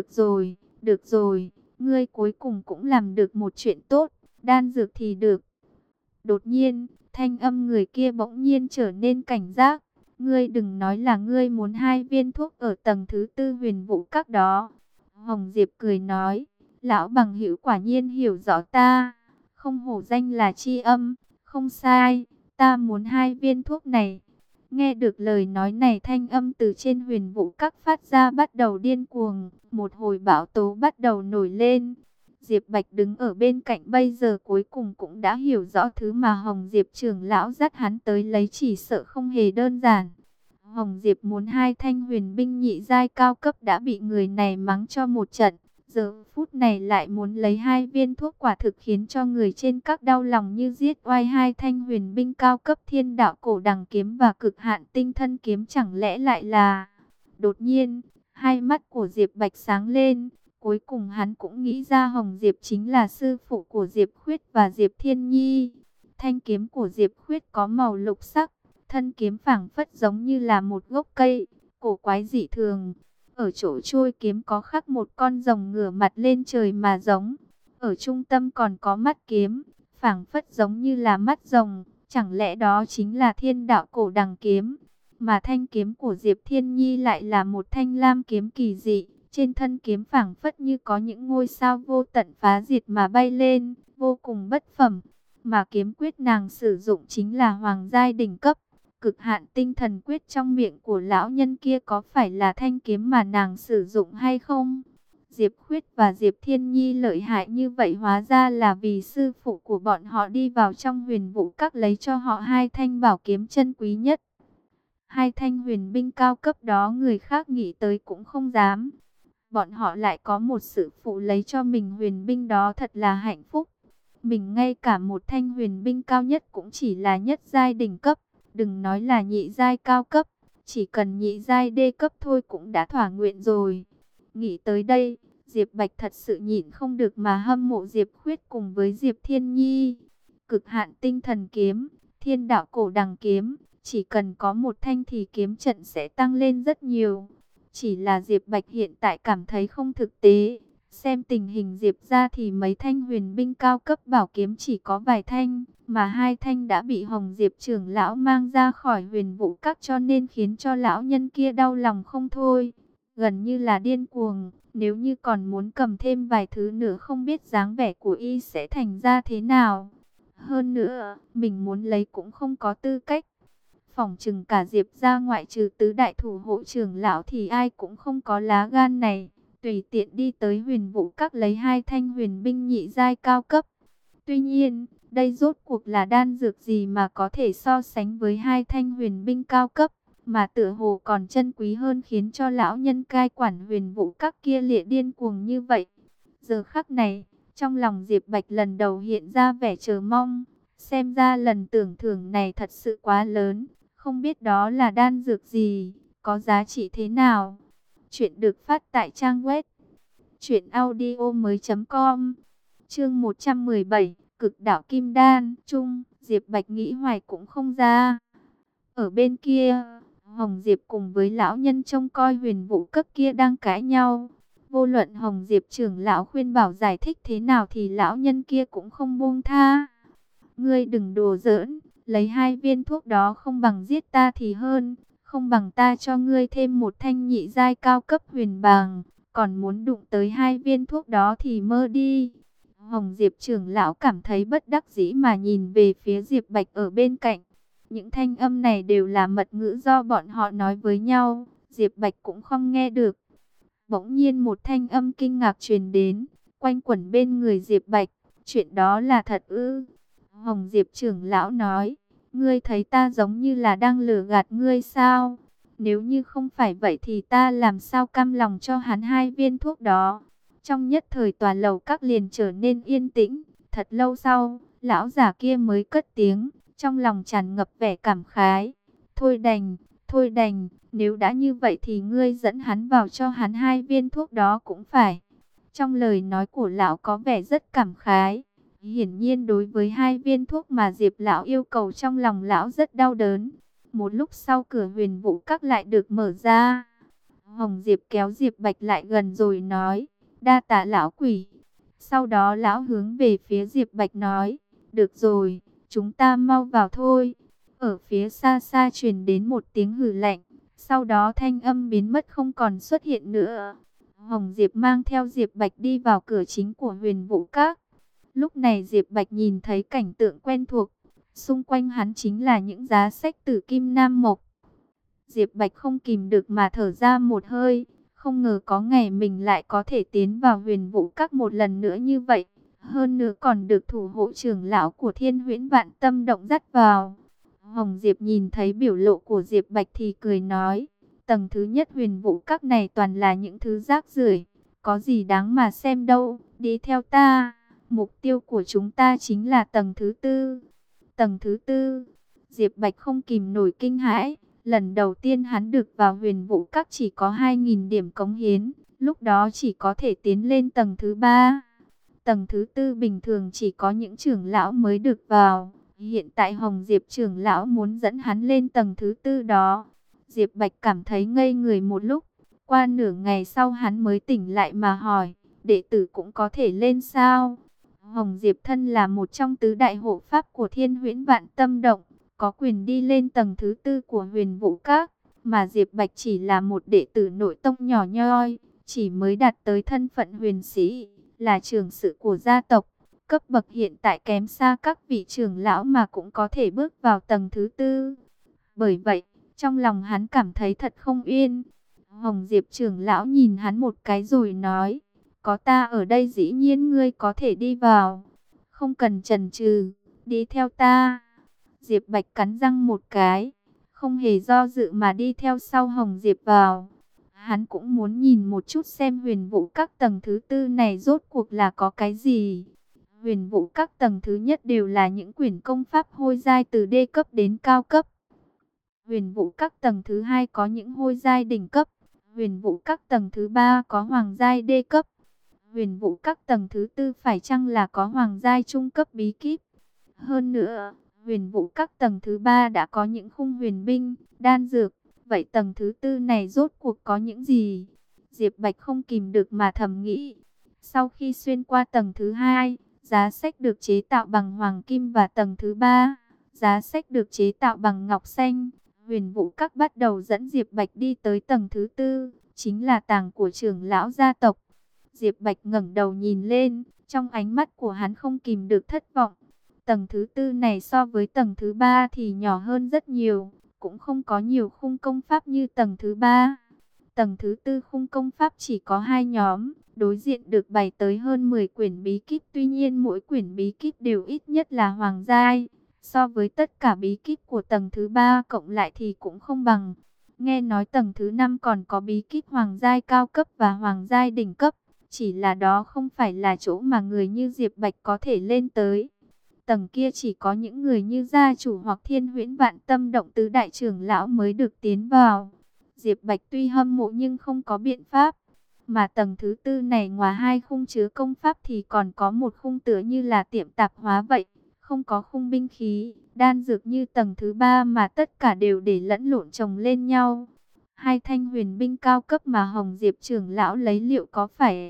được rồi, ngươi cuối cùng cũng làm được một chuyện tốt, đan dược thì được. Đột nhiên, thanh âm người kia bỗng nhiên trở nên cảnh giác, ngươi đừng nói là ngươi muốn 2 viên thuốc ở tầng thứ 4 huyền vũ các đó. Hồng Diệp cười nói, lão bằng hữu quả nhiên hiểu rõ ta, không hổ danh là tri âm, không sai, ta muốn 2 viên thuốc này. Nghe được lời nói này, thanh âm từ trên huyền vũ các phát ra bắt đầu điên cuồng, một hồi bão tố bắt đầu nổi lên. Diệp Bạch đứng ở bên cạnh bây giờ cuối cùng cũng đã hiểu rõ thứ mà Hồng Diệp trưởng lão dắt hắn tới lấy chỉ sợ không hề đơn giản. Hồng Diệp muốn 2 thanh huyền binh nhị giai cao cấp đã bị người này mắng cho một trận. Giờ phút này lại muốn lấy 2 viên thuốc, quả thực khiến cho người trên các đau lòng như giết oai. 2 thanh huyền binh cao cấp thiên đạo cổ đằng kiếm và cực hạn tinh thân kiếm, chẳng lẽ lại là... Đột nhiên, hai mắt của Diệp Bạch sáng lên. Cuối cùng hắn cũng nghĩ ra Hồng Diệp chính là sư phụ của Diệp Khuyết và Diệp Thiên Nhi. Thanh kiếm của Diệp Khuyết có màu lục sắc, thân kiếm phảng phất giống như là một gốc cây, cổ quái dị thường. Ở chỗ chuôi kiếm có khắc một con rồng ngửa mặt lên trời mà giống. Ở trung tâm còn có mắt kiếm, phảng phất giống như là mắt rồng. Chẳng lẽ đó chính là thiên đạo cổ đằng kiếm? Mà thanh kiếm của Diệp Thiên Nhi lại là một thanh lam kiếm kỳ dị. Trên thân kiếm phảng phất như có những ngôi sao vô tận phá diệt mà bay lên, vô cùng bất phẩm. Mà kiếm quyết nàng sử dụng chính là hoàng giai đỉnh cấp. Cực hạn tinh thần quyết trong miệng của lão nhân kia có phải là thanh kiếm mà nàng sử dụng hay không? Diệp Khuyết và Diệp Thiên Nhi lợi hại như vậy hóa ra là vì sư phụ của bọn họ đi vào trong huyền vũ các lấy cho họ 2 thanh bảo kiếm chân quý nhất. 2 thanh huyền binh cao cấp đó người khác nghĩ tới cũng không dám. Bọn họ lại có một sư phụ lấy cho mình huyền binh, đó thật là hạnh phúc. Mình ngay cả một thanh huyền binh cao nhất cũng chỉ là nhất giai đỉnh cấp. Đừng nói là nhị giai cao cấp, chỉ cần nhị giai đê cấp thôi cũng đã thỏa nguyện rồi. Nghĩ tới đây, Diệp Bạch thật sự nhịn không được mà hâm mộ Diệp Khuyết cùng với Diệp Thiên Nhi. Cực hạn tinh thần kiếm, thiên đạo cổ đằng kiếm, chỉ cần có một thanh thì kiếm trận sẽ tăng lên rất nhiều. Chỉ là Diệp Bạch hiện tại cảm thấy không thực tế. Xem tình hình Diệp ra thì mấy thanh huyền binh cao cấp bảo kiếm chỉ có vài thanh, mà 2 thanh đã bị Hồng Diệp trưởng lão mang ra khỏi huyền vũ các, cho nên khiến cho lão nhân kia đau lòng không thôi. Gần như là điên cuồng, nếu như còn muốn cầm thêm vài thứ nữa không biết dáng vẻ của y sẽ thành ra thế nào. Hơn nữa, mình muốn lấy cũng không có tư cách. Phỏng chừng cả Diệp ra ngoại trừ tứ đại thủ hộ trưởng lão thì ai cũng không có lá gan này tùy tiện đi tới huyền vũ các lấy 2 thanh huyền binh nhị giai cao cấp. Tuy nhiên, Đây rốt cuộc là đan dược gì mà có thể so sánh với hai thanh huyền binh cao cấp, mà tựa hồ còn chân quý hơn, khiến cho lão nhân cai quản huyền vũ các kia lịa điên cuồng như vậy. Giờ khắc này, trong lòng Diệp Bạch lần đầu hiện ra vẻ chờ mong. Xem ra lần tưởng thưởng này thật sự quá lớn. Không biết đó là đan dược gì, có giá trị thế nào. Chuyện được phát tại trang web truyệnaudiomoi.com. Chương 117, Cực đạo kim đan chung. Diệp Bạch nghĩ hoài cũng không ra. Ở bên kia, Hồng Diệp cùng với lão nhân trông coi huyền vũ cấp kia đang cãi nhau. Vô luận Hồng Diệp trưởng lão khuyên bảo giải thích thế nào thì lão nhân kia cũng không buông tha. Ngươi đừng đùa giỡn, lấy 2 viên thuốc đó không bằng giết ta thì hơn, không bằng ta cho ngươi thêm một thanh nhị giai cao cấp huyền bàng, còn muốn đụng tới 2 viên thuốc đó thì mơ đi. Hồng Diệp trưởng lão cảm thấy bất đắc dĩ mà nhìn về phía Diệp Bạch ở bên cạnh. Những thanh âm này đều là mật ngữ do bọn họ nói với nhau, Diệp Bạch cũng không nghe được. Bỗng nhiên một thanh âm kinh ngạc truyền đến, quanh quẩn bên người Diệp Bạch. Chuyện đó là thật ư? Hồng Diệp trưởng lão nói, ngươi thấy ta giống như là đang lừa gạt ngươi sao? Nếu như không phải vậy thì ta làm sao cam lòng cho hắn 2 viên thuốc đó? Trong nhất thời tòa lầu các liền trở nên yên tĩnh. Thật lâu sau, lão già kia mới cất tiếng, trong lòng tràn ngập vẻ cảm khái. Thôi đành, nếu đã như vậy thì ngươi dẫn hắn vào cho hắn 2 viên thuốc đó cũng phải. Trong lời nói của lão có vẻ rất cảm khái. Hiển nhiên đối với 2 viên thuốc mà Diệp lão yêu cầu trong lòng lão rất đau đớn. Một lúc sau cửa huyền vũ các lại được mở ra. Hồng Diệp kéo Diệp Bạch lại gần rồi nói, đa tạ lão quỷ. Sau đó lão hướng về phía Diệp Bạch nói, được rồi, chúng ta mau vào thôi. Ở phía xa xa truyền đến một tiếng hừ lạnh, sau đó thanh âm biến mất không còn xuất hiện nữa. Hồng Diệp mang theo Diệp Bạch đi vào cửa chính của huyền vũ các. Lúc này Diệp Bạch nhìn thấy cảnh tượng quen thuộc, xung quanh hắn chính là những giá sách tử kim nam mộc. Diệp Bạch không kìm được mà thở ra một hơi, không ngờ có ngày mình lại có thể tiến vào huyền vũ các một lần nữa như vậy. Hơn nữa còn được thủ hộ trưởng lão của Thiên Huyễn Vạn Tâm Động dắt vào. Hồng Diệp nhìn thấy biểu lộ của Diệp Bạch thì cười nói, tầng thứ nhất huyền vũ các này toàn là những thứ rác rưởi, có gì đáng mà xem đâu, đi theo ta. Mục tiêu của chúng ta chính là tầng thứ tư. Tầng thứ tư, Diệp Bạch không kìm nổi kinh hãi. Lần đầu tiên hắn được vào huyền vũ các chỉ có 2.000 điểm cống hiến, lúc đó chỉ có thể tiến lên tầng thứ 3. Tầng thứ tư bình thường chỉ có những trưởng lão mới được vào. Hiện tại Hồng Diệp trưởng lão muốn dẫn hắn lên tầng thứ tư đó. Diệp Bạch cảm thấy ngây người một lúc. Qua nửa ngày sau hắn mới tỉnh lại mà hỏi, đệ tử cũng có thể lên sao? Hồng Diệp thân là một trong tứ đại hộ pháp của Thiên Huyễn Vạn Tâm Động, có quyền đi lên tầng thứ tư của huyền vũ các. Mà Diệp Bạch chỉ là một đệ tử nội tông nhỏ nhoi, chỉ mới đạt tới thân phận huyền sĩ, là trưởng sự của gia tộc. Cấp bậc hiện tại kém xa các vị trưởng lão mà cũng có thể bước vào tầng thứ tư. Bởi vậy, trong lòng hắn cảm thấy thật không yên. Hồng Diệp trưởng lão nhìn hắn một cái rồi nói, có ta ở đây dĩ nhiên ngươi có thể đi vào. Không cần chần chừ, đi theo ta. Diệp Bạch cắn răng một cái, không hề do dự mà đi theo sau Hồng Diệp vào. Hắn cũng muốn nhìn một chút xem huyền vũ các tầng thứ tư này rốt cuộc là có cái gì. Huyền vũ các tầng thứ nhất đều là những quyển công pháp hôi giai từ D cấp đến cao cấp. Huyền vũ các tầng thứ hai có những hôi giai đỉnh cấp. Huyền vũ các tầng thứ ba có hoàng giai D cấp. Huyền vũ các tầng thứ tư phải chăng là có hoàng giai trung cấp bí kíp. Hơn nữa, huyền vũ các tầng thứ ba đã có những khung huyền binh, đan dược. Vậy tầng thứ tư này rốt cuộc có những gì? Diệp Bạch không kìm được mà thầm nghĩ. Sau khi xuyên qua tầng thứ hai, giá sách được chế tạo bằng hoàng kim, và tầng thứ ba, giá sách được chế tạo bằng ngọc xanh. Huyền vũ các bắt đầu dẫn Diệp Bạch đi tới tầng thứ tư, chính là tàng của trưởng lão gia tộc. Diệp Bạch ngẩng đầu nhìn lên, trong ánh mắt của hắn không kìm được thất vọng. Tầng thứ tư này so với tầng thứ ba thì nhỏ hơn rất nhiều, cũng không có nhiều khung công pháp như tầng thứ ba. Tầng thứ tư khung công pháp chỉ có 2 nhóm, đối diện được bày tới hơn 10 quyển bí kíp, tuy nhiên mỗi quyển bí kíp đều ít nhất là hoàng giai. So với tất cả bí kíp của tầng thứ 3 cộng lại thì cũng không bằng. Nghe nói tầng thứ 5 còn có bí kíp hoàng giai cao cấp và hoàng giai đỉnh cấp, chỉ là đó không phải là chỗ mà người như Diệp Bạch có thể lên tới. Tầng kia chỉ có những người như gia chủ hoặc Thiên Huyễn Vạn Tâm Động Tứ đại trưởng lão mới được tiến vào. Diệp Bạch tuy hâm mộ nhưng không có biện pháp. Mà tầng thứ tư này ngoài 2 khung chứa công pháp thì còn có một khung tựa như là tiệm tạp hóa vậy. Không có khung binh khí, đan dược như tầng thứ 3 mà tất cả đều để lẫn lộn chồng lên nhau. 2 thanh huyền binh cao cấp mà Hồng Diệp trưởng lão lấy liệu có phải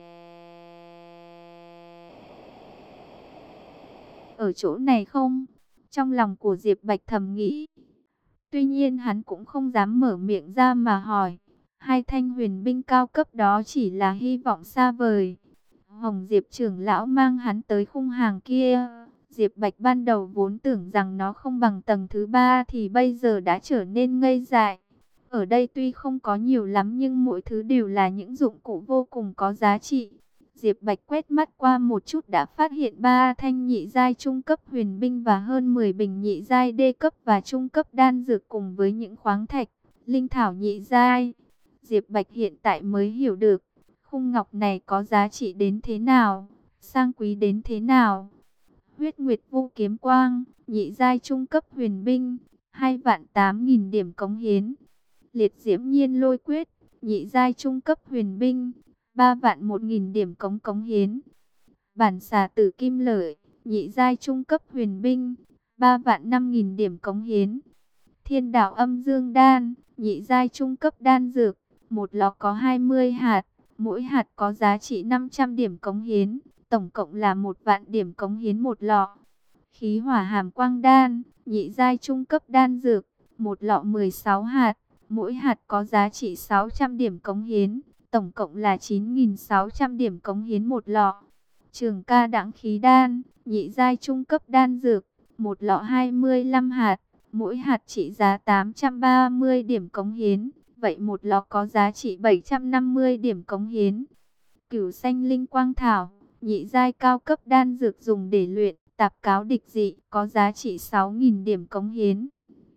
ở chỗ này không? Trong lòng của Diệp Bạch thầm nghĩ. Tuy nhiên hắn cũng không dám mở miệng ra mà hỏi. 2 thanh huyền binh cao cấp đó chỉ là hy vọng xa vời. Hồng Diệp trưởng lão mang hắn tới khung hàng kia. Diệp Bạch ban đầu vốn tưởng rằng nó không bằng tầng thứ 3 thì bây giờ đã trở nên ngây dại. Ở đây tuy không có nhiều lắm nhưng mỗi thứ đều là những dụng cụ vô cùng có giá trị. Diệp Bạch quét mắt qua một chút đã phát hiện 3 thanh nhị giai trung cấp huyền binh và hơn 10 bình nhị giai đê cấp và trung cấp đan dược cùng với những khoáng thạch, linh thảo nhị giai. Diệp Bạch hiện tại mới hiểu được, khung ngọc này có giá trị đến thế nào, sang quý đến thế nào. Huyết Nguyệt Vô Kiếm Quang, nhị giai trung cấp huyền binh, 2.800.000 điểm cống hiến. Liệt Diễm Nhiên Lôi Quyết, nhị giai trung cấp huyền binh, 3.100.000 điểm cống hiến. Bản xà tử kim lợi, nhị giai trung cấp huyền binh, 3.500.000 điểm cống hiến. Thiên đạo âm dương đan, nhị giai trung cấp đan dược, một lọ có 20 hạt, mỗi hạt có giá trị 500 điểm cống hiến, tổng cộng là 1.000.000 điểm cống hiến một lọ. Khí hỏa hàm quang đan, nhị giai trung cấp đan dược, một lọ 16 hạt, mỗi hạt có giá trị 600 điểm cống hiến, tổng cộng là 9.600 điểm cống hiến một lọ. Trường ca đãng khí đan, nhị giai trung cấp đan dược, một lọ 25 hạt, mỗi hạt trị giá 830 điểm cống hiến, vậy một lọ có giá trị 750 điểm cống hiến. Cửu xanh linh quang thảo, nhị giai cao cấp đan dược dùng để luyện tạp cáo địch dị, có giá trị 6.000 điểm cống hiến.